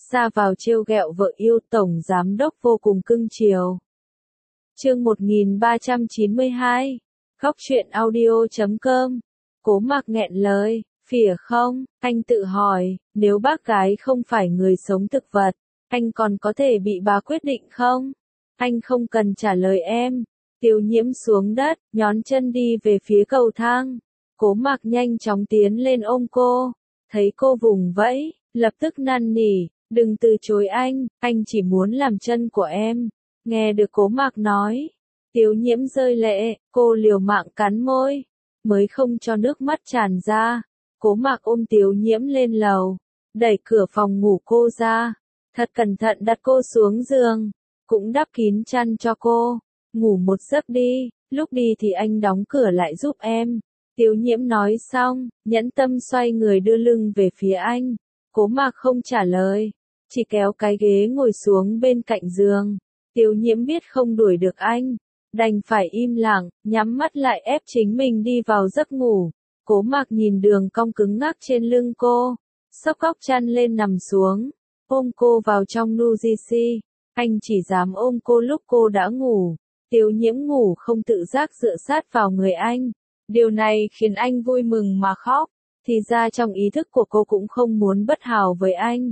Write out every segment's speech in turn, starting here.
ra vào trêu ghẹo vợ yêu, tổng giám đốc vô cùng cưng chiều. Chương 1392, Góc truyện audio.com. Cố Mạc nghẹn lời, phỉa không, anh tự hỏi, nếu bác gái không phải người sống thực vật, anh còn có thể bị bà quyết định không? Anh không cần trả lời em. Tiêu Nhiễm xuống đất, nhón chân đi về phía cầu thang. Cố Mạc nhanh chóng tiến lên ôm cô. Thấy cô vùng vẫy, lập tức năn nỉ, đừng từ chối anh chỉ muốn làm chân của em. Nghe được Cố Mạc nói, Tiêu Nhiễm rơi lệ, cô liều mạng cắn môi, mới không cho nước mắt tràn ra. Cố Mạc ôm Tiêu Nhiễm lên lầu, đẩy cửa phòng ngủ cô ra, thật cẩn thận đặt cô xuống giường, cũng đắp kín chăn cho cô. Ngủ một giấc đi, lúc đi thì anh đóng cửa lại giúp em. Tiêu Nhiễm nói xong, nhẫn tâm xoay người đưa lưng về phía anh. Cố Mạc không trả lời, chỉ kéo cái ghế ngồi xuống bên cạnh giường. Tiêu Nhiễm biết không đuổi được anh, đành phải im lặng, nhắm mắt lại ép chính mình đi vào giấc ngủ. Cố Mạc nhìn đường cong cứng ngắc trên lưng cô, xốc góc chăn lên nằm xuống, ôm cô vào trong Nujisi. Anh chỉ dám ôm cô lúc cô đã ngủ. Tiêu Nhiễm ngủ không tự giác dựa sát vào người anh. Điều này khiến anh vui mừng mà khóc. Thì ra trong ý thức của cô cũng không muốn bất hảo với anh.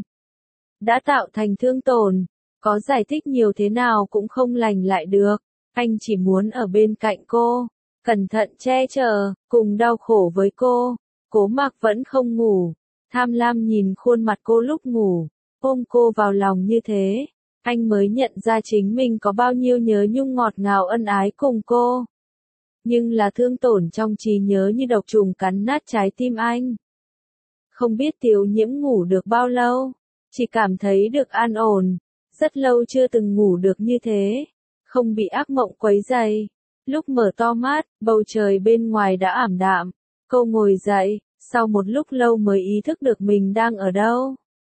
Đã tạo thành thương tổn, có giải thích nhiều thế nào cũng không lành lại được. Anh chỉ muốn ở bên cạnh cô, cẩn thận che chở, cùng đau khổ với cô. Cố Mạc vẫn không ngủ, tham lam nhìn khuôn mặt cô lúc ngủ, ôm cô vào lòng như thế. Anh mới nhận ra chính mình có bao nhiêu nhớ nhung ngọt ngào ân ái cùng cô. Nhưng là thương tổn trong trí nhớ như độc trùng cắn nát trái tim anh. Không biết Tiêu Nhiễm ngủ được bao lâu, chỉ cảm thấy được an ổn, rất lâu chưa từng ngủ được như thế, không bị ác mộng quấy rầy. Lúc mở to mắt, bầu trời bên ngoài đã ảm đạm, cô ngồi dậy, sau một lúc lâu mới ý thức được mình đang ở đâu.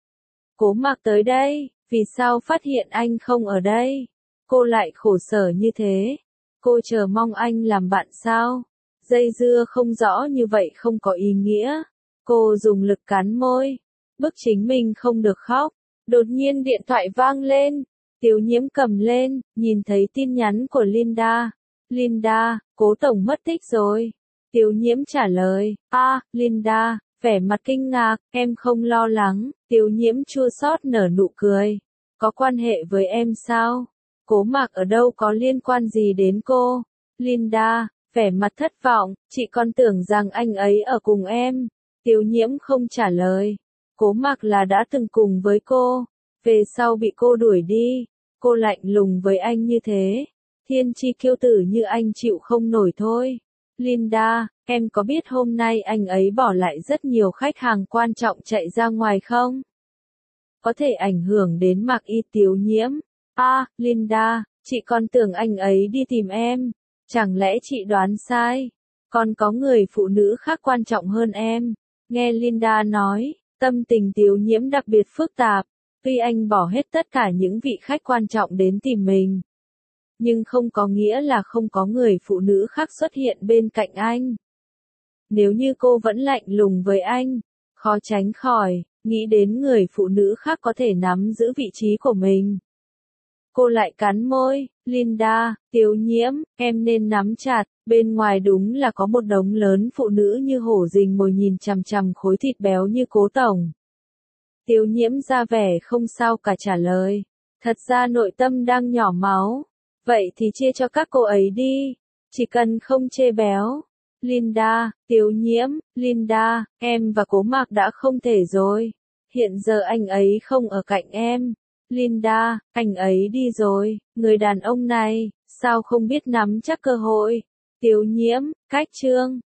Cố Mạc tới đây, vì sao phát hiện anh không ở đây? Cô lại khổ sở như thế. Cô chờ mong anh làm bạn sao? Dây dưa không rõ như vậy không có ý nghĩa. Cô dùng lực cắn môi, bức chính mình không được khóc. Đột nhiên điện thoại vang lên. Tiêu Nhiễm cầm lên, nhìn thấy tin nhắn của Linda. Linda, Cố tổng mất tích rồi. Tiêu Nhiễm trả lời, Linda, vẻ mặt kinh ngạc, em không lo lắng. Tiêu Nhiễm chua xót nở nụ cười. Có quan hệ với em sao? Cố Mạc ở đâu có liên quan gì đến cô? Linda, vẻ mặt thất vọng, chị còn tưởng rằng anh ấy ở cùng em. Tiêu Nhiễm không trả lời. Cố Mạc là đã từng cùng với cô, về sau bị cô đuổi đi. Cô lạnh lùng với anh như thế. Thiên chi kiêu tử như anh chịu không nổi thôi. Linda, em có biết hôm nay anh ấy bỏ lại rất nhiều khách hàng quan trọng chạy ra ngoài không? Có thể ảnh hưởng đến Mạc Y. Tiêu Nhiễm. Linda, chị còn tưởng anh ấy đi tìm em. Chẳng lẽ chị đoán sai? Còn có người phụ nữ khác quan trọng hơn em. Nghe Linda nói, tâm tình Tiêu Nhiễm đặc biệt phức tạp. Tuy anh bỏ hết tất cả những vị khách quan trọng đến tìm mình, nhưng không có nghĩa là không có người phụ nữ khác xuất hiện bên cạnh anh. Nếu như cô vẫn lạnh lùng với anh, khó tránh khỏi nghĩ đến người phụ nữ khác có thể nắm giữ vị trí của mình. Cô lại cắn môi, Linda, Tiêu Nhiễm, em nên nắm chặt, bên ngoài đúng là có một đống lớn phụ nữ như hổ rình mồi nhìn chằm chằm khối thịt béo như Cố tổng. Tiêu Nhiễm ra vẻ không sao cả trả lời, thật ra nội tâm đang nhỏ máu, vậy thì chia cho các cô ấy đi, chỉ cần không chê béo. Linda, Tiêu Nhiễm, Linda, em và Cố Mạc đã không thể rồi, hiện giờ anh ấy không ở cạnh em. Linda, anh ấy đi rồi, người đàn ông này, sao không biết nắm chắc cơ hội. Tiêu Nhiễm, cách chương.